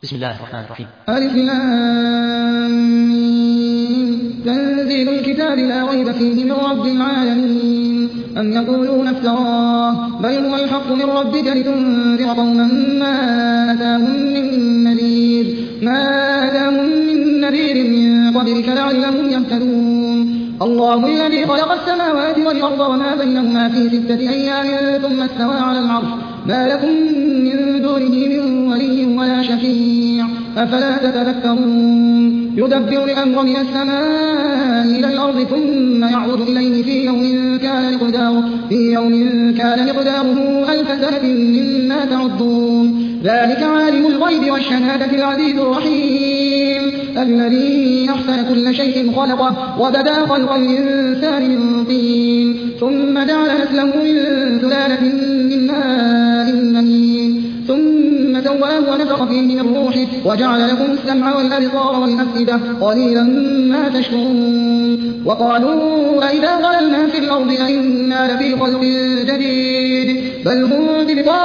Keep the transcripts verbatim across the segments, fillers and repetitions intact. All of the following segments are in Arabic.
بسم الله الرحمن الرحيم. ألف لام ميم. تنزيل الكتاب لا ريب فيه من رب العالمين. أم يقولون افتراه بل هو الحق من ربك لتنذر قوما ما أتاهم من نذير ما أتاهم من نذير من قبلك لعلهم يهتدون. الله الذي خلق السماوات والأرض وما بينهما في ستة أيام ثم استوى على العرش ما لكم من دونه من ولي ولا شفيع أفلا تتذكرون. يدبر الأمر من السماء إلى الأرض ثم يعود إليه في يوم كان مقداره في يوم كان مقداره ألف سنة مما تعدون. ذلك عالم الغيب والشهادة العزيز الرحيم الذي أحسن كل شيء خلقه وبدأ خلق الإنسان من طين ثم جعل نسله من سلالة من ماء مهين ثم سواه ونفخ فيه من روحه وجعل لكم السمع والأبصار والأفئدة قليلا ما تشكرون. وقالوا أئذا ضللنا في الأرض أئنا لفي خلق جديد بل هم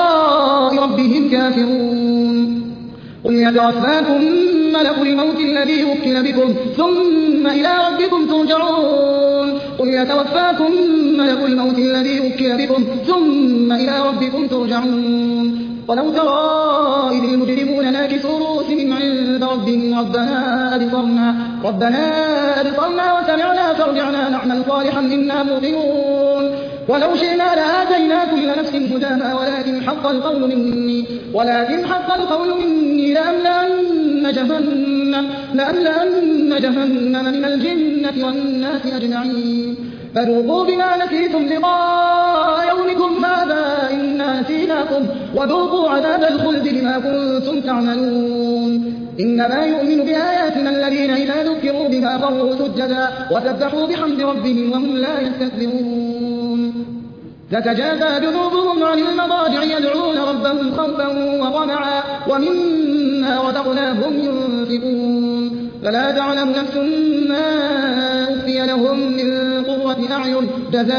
بلقاء ربهم كافرون. قل يتوفاكم ملك الموت الذي وكل بكم ثم إلى ربكم ترجعون. قل يتوفاكم ملك الموت الذي وكل بكم ثم إلى ربكم ترجعون. ولو ترى إذ المجرمون ناكسوا رؤوسهم عند ربهم ربنا أبصرنا ربنا أبصرنا وسمعنا فارجعنا نعمل صالحا إنا موقنون. ولو شئنا لآتينا كل نفس هداها ولكن حق القول مني ولكن حق القول مني لأملأن جهنم لأملأن جهنم من الجنة والناس أجمعين. فذوقوا بما نسيتم لقاء يومكم هذا إنا نسيناكم وذوقوا عذاب الخلد بما كنتم تعملون. إنما يؤمن بآياتنا الذين إذا ذكروا بها خروا سجدا وسبحوا بحمد ربهم وهم لا يستكبرون. تتجافى جنوبهم عن المضاجع يدعون ربهم خوفا وطمعا ومما رزقناهم ينفقون. فلا تعلم نفس ما أخفي لهم من قرة أعين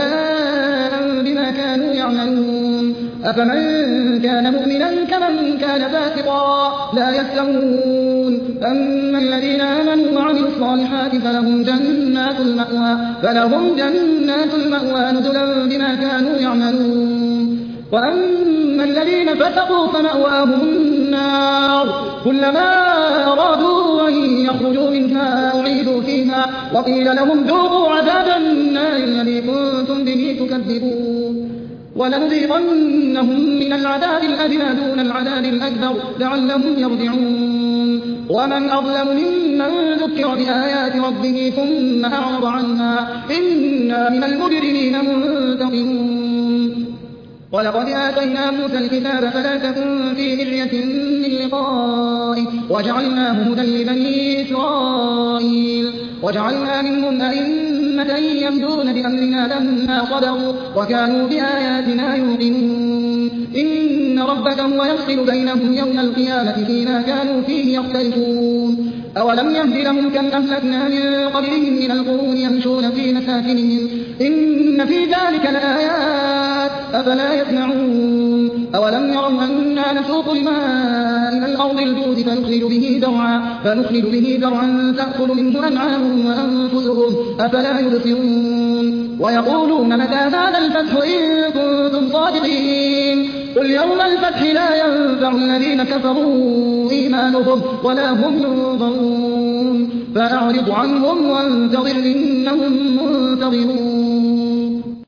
جزاء بما كانوا يعملون. أفمن كان مؤمنا كمن كان فاسقا لا يستوون. أما الذين آمنوا وعملوا الصالحات فلهم جنات المأوى فلهم جنات المأوى نزلا بما كانوا يعملون. وأما الذين فسقوا فمأواهم النار كلما أرادوا أن يخرجوا منها أعيدوا فيها وقيل لهم ذوقوا عذاب النار الذي كنتم به تكذبون. ولنذيقنهم من العذاب الأدنى دون العذاب الأكبر لعلهم يرجعون. ومن أظلم ممن ذكر بآيات ربه ثم أعرض عنها إنا من المجرمين منتقمون. ولقد آتينا موسى الكتاب فلا تكن في مرية من لقائه وجعلناه هدى لبني إسرائيل وجعلنا منهم أئمة يهدون بأمرنا لما صبروا وكانوا بآياتنا يوقنون. إن ربك هو يفصل بينهم يوم القيامة فيما كانوا فيه يختلفون. أولم يهد لهم كم أهلكنا من قبلهم من القرون يمشون في مساكنهم إن في ذلك لآيات أفلا يسمعون. أولم يروا أنا نسوق الماء إلى الأرض الجود فنخرج به زرعا فنخرج به زرعا تأكل منه أنعامهم وأنفسهم أفلا يبصرون. ويقولون متى هذا الفتح إن كنتم صادقين. قل يوم الفتح لا ينفع الذين كفروا إيمانهم ولا هم ينظرون. فأعرض عنهم وانتظر إنهم منتظرون.